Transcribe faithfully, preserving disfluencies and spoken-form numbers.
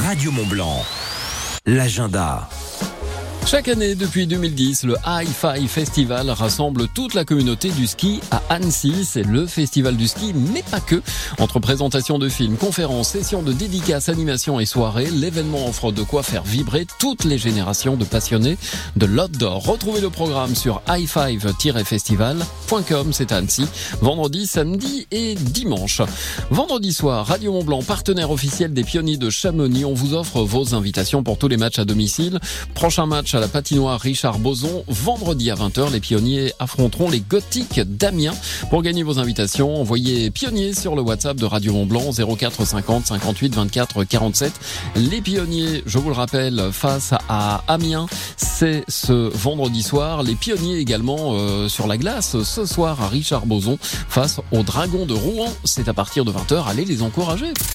Radio Mont-Blanc, l'agenda. Chaque année, depuis deux mille dix, le Hi-Fi Festival rassemble toute la communauté du ski à Annecy. C'est le festival du ski, mais pas que. Entre présentations de films, conférences, sessions de dédicaces, animations et soirées, l'événement offre de quoi faire vibrer toutes les générations de passionnés de l'outdoor. Retrouvez le programme sur hi five tiret festival point com, c'est à Annecy, vendredi, samedi et dimanche. Vendredi soir, Radio Mont-Blanc, partenaire officiel des Pionniers de Chamonix. On vous offre vos invitations pour tous les matchs à domicile. Prochain match à la patinoire Richard Boson, vendredi à vingt heures, les Pionniers affronteront les Gothiques d'Amiens. Pour gagner vos invitations, envoyez Pionniers sur le WhatsApp de Radio Mont-Blanc zéro quatre cinquante cinquante-huit vingt-quatre quarante-sept. Les Pionniers, je vous le rappelle, face à Amiens, c'est ce vendredi soir. Les Pionniers également euh, sur la glace ce soir à Richard Boson face aux Dragons de Rouen. C'est à partir de vingt heures, allez les encourager.